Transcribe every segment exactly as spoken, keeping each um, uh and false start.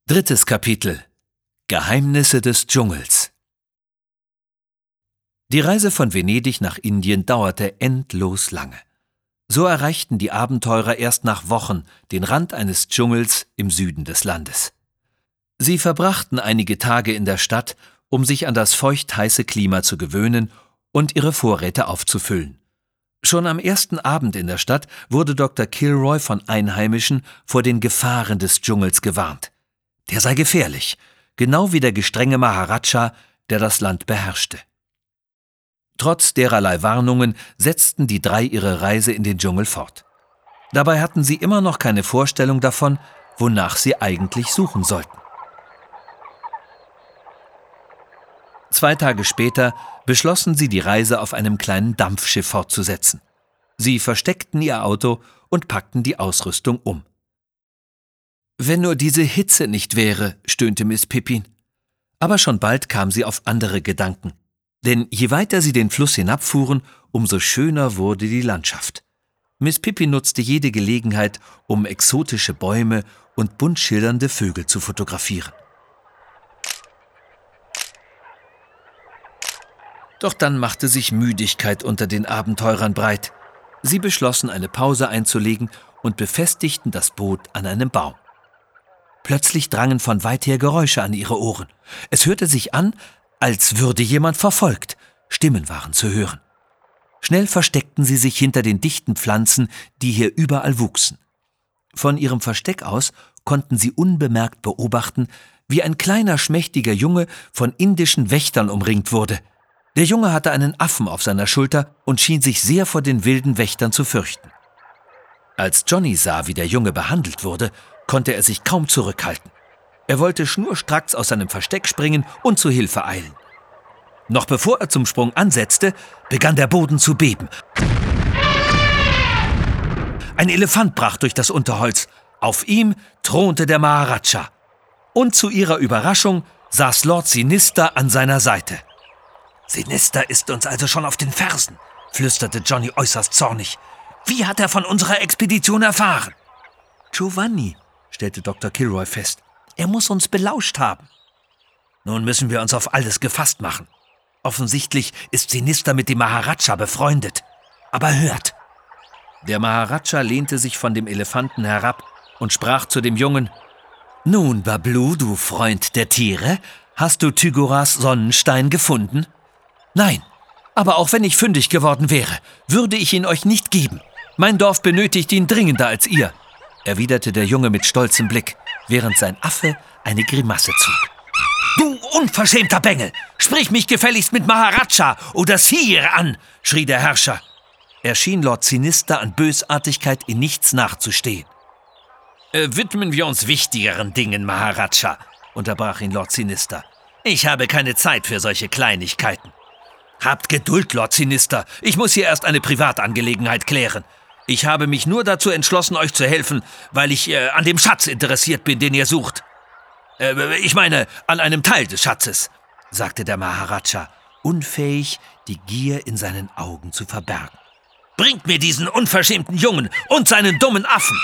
Drittes Kapitel: Geheimnisse des Dschungels. Die Reise von Venedig nach Indien dauerte endlos lange. So erreichten die Abenteurer erst nach Wochen den Rand eines Dschungels im Süden des Landes. Sie verbrachten einige Tage in der Stadt, um sich an das feucht-heiße Klima zu gewöhnen und ihre Vorräte aufzufüllen. Schon am ersten Abend in der Stadt wurde Doktor Kilroy von Einheimischen vor den Gefahren des Dschungels gewarnt. Der sei gefährlich, genau wie der gestrenge Maharaja, der das Land beherrschte. Trotz dererlei Warnungen setzten die drei ihre Reise in den Dschungel fort. Dabei hatten sie immer noch keine Vorstellung davon, wonach sie eigentlich suchen sollten. Zwei Tage später beschlossen sie, die Reise auf einem kleinen Dampfschiff fortzusetzen. Sie versteckten ihr Auto und packten die Ausrüstung um. »Wenn nur diese Hitze nicht wäre«, stöhnte Miss Pippin. Aber schon bald kam sie auf andere Gedanken. Denn je weiter sie den Fluss hinabfuhren, umso schöner wurde die Landschaft. Miss Pippin nutzte jede Gelegenheit, um exotische Bäume und bunt schillernde Vögel zu fotografieren. Doch dann machte sich Müdigkeit unter den Abenteurern breit. Sie beschlossen, eine Pause einzulegen und befestigten das Boot an einem Baum. Plötzlich drangen von weit her Geräusche an ihre Ohren. Es hörte sich an, als würde jemand verfolgt. Stimmen waren zu hören. Schnell versteckten sie sich hinter den dichten Pflanzen, die hier überall wuchsen. Von ihrem Versteck aus konnten sie unbemerkt beobachten, wie ein kleiner, schmächtiger Junge von indischen Wächtern umringt wurde. Der Junge hatte einen Affen auf seiner Schulter und schien sich sehr vor den wilden Wächtern zu fürchten. Als Johnny sah, wie der Junge behandelt wurde, konnte er sich kaum zurückhalten. Er wollte schnurstracks aus seinem Versteck springen und zu Hilfe eilen. Noch bevor er zum Sprung ansetzte, begann der Boden zu beben. Ein Elefant brach durch das Unterholz. Auf ihm thronte der Maharaja. Und zu ihrer Überraschung saß Lord Sinister an seiner Seite. »Sinister ist uns also schon auf den Fersen«, flüsterte Johnny äußerst zornig. »Wie hat er von unserer Expedition erfahren?« »Giovanni«, stellte Doktor Kilroy fest. »Er muss uns belauscht haben.« »Nun müssen wir uns auf alles gefasst machen. Offensichtlich ist Sinister mit dem Maharaja befreundet. Aber hört!« Der Maharaja lehnte sich von dem Elefanten herab und sprach zu dem Jungen: »Nun, Bablu, du Freund der Tiere, hast du Tygoras Sonnenstein gefunden?« »Nein, aber auch wenn ich fündig geworden wäre, würde ich ihn euch nicht geben. Mein Dorf benötigt ihn dringender als ihr«, erwiderte der Junge mit stolzem Blick, während sein Affe eine Grimasse zog. »Du unverschämter Bengel! Sprich mich gefälligst mit Maharaja oder Sire an«, schrie der Herrscher. Er schien Lord Sinister an Bösartigkeit in nichts nachzustehen. Äh, »Widmen wir uns wichtigeren Dingen, Maharaja«, unterbrach ihn Lord Sinister. »Ich habe keine Zeit für solche Kleinigkeiten.« »Habt Geduld, Lord Sinister. Ich muss hier erst eine Privatangelegenheit klären. Ich habe mich nur dazu entschlossen, euch zu helfen, weil ich äh, an dem Schatz interessiert bin, den ihr sucht. Äh, ich meine, an einem Teil des Schatzes«, sagte der Maharaja, unfähig, die Gier in seinen Augen zu verbergen. »Bringt mir diesen unverschämten Jungen und seinen dummen Affen!«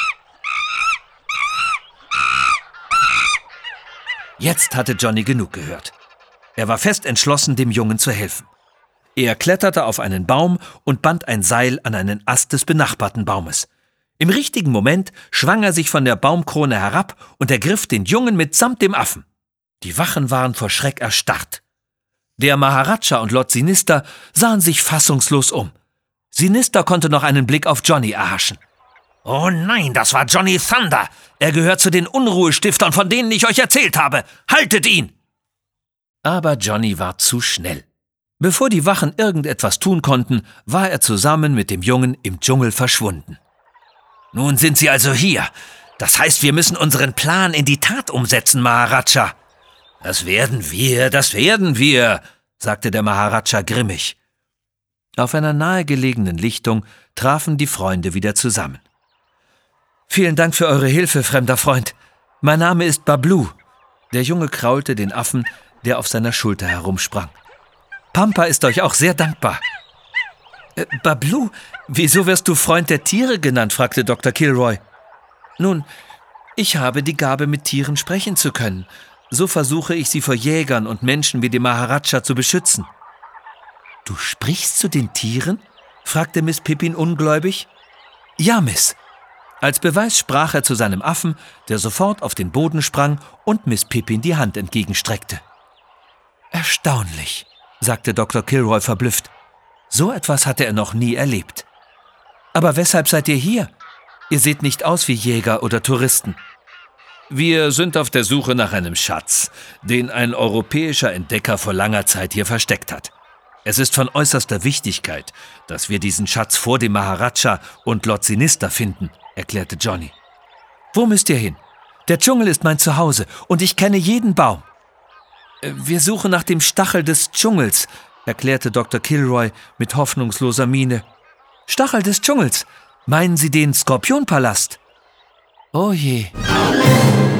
Jetzt hatte Johnny genug gehört. Er war fest entschlossen, dem Jungen zu helfen. Er kletterte auf einen Baum und band ein Seil an einen Ast des benachbarten Baumes. Im richtigen Moment schwang er sich von der Baumkrone herab und ergriff den Jungen mitsamt dem Affen. Die Wachen waren vor Schreck erstarrt. Der Maharaja und Lord Sinister sahen sich fassungslos um. Sinister konnte noch einen Blick auf Johnny erhaschen. »Oh nein, das war Johnny Thunder! Er gehört zu den Unruhestiftern, von denen ich euch erzählt habe! Haltet ihn!« Aber Johnny war zu schnell. Bevor die Wachen irgendetwas tun konnten, war er zusammen mit dem Jungen im Dschungel verschwunden. »Nun sind sie also hier. Das heißt, wir müssen unseren Plan in die Tat umsetzen, Maharaja.« »Das werden wir, das werden wir«, sagte der Maharaja grimmig. Auf einer nahegelegenen Lichtung trafen die Freunde wieder zusammen. »Vielen Dank für eure Hilfe, fremder Freund. Mein Name ist Bablu.« Der Junge kraulte den Affen, der auf seiner Schulter herumsprang. »Pampa ist euch auch sehr dankbar.« Äh, »Bablu, wieso wirst du Freund der Tiere genannt?« fragte Doktor Kilroy. »Nun, Ich habe die Gabe, mit Tieren sprechen zu können. So versuche ich sie vor Jägern und Menschen wie dem Maharaja zu beschützen. »Du sprichst zu den Tieren?« fragte Miss Pippin ungläubig. »Ja, Miss.« Als Beweis sprach er zu seinem Affen, der sofort auf den Boden sprang und Miss Pippin die Hand entgegenstreckte. »Erstaunlich«, sagte Doktor Kilroy verblüfft. So etwas hatte er noch nie erlebt. »Aber weshalb seid ihr hier? Ihr seht nicht aus wie Jäger oder Touristen.« »Wir sind auf der Suche nach einem Schatz, den ein europäischer Entdecker vor langer Zeit hier versteckt hat. Es ist von äußerster Wichtigkeit, dass wir diesen Schatz vor dem Maharaja und Lord Sinister finden«, erklärte Johnny. »Wo müsst ihr hin? Der Dschungel ist mein Zuhause und ich kenne jeden Baum.« »Wir suchen nach dem Stachel des Dschungels«, erklärte Doktor Kilroy mit hoffnungsloser Miene. »Stachel des Dschungels? Meinen Sie den Skorpionpalast?« »Oh je.«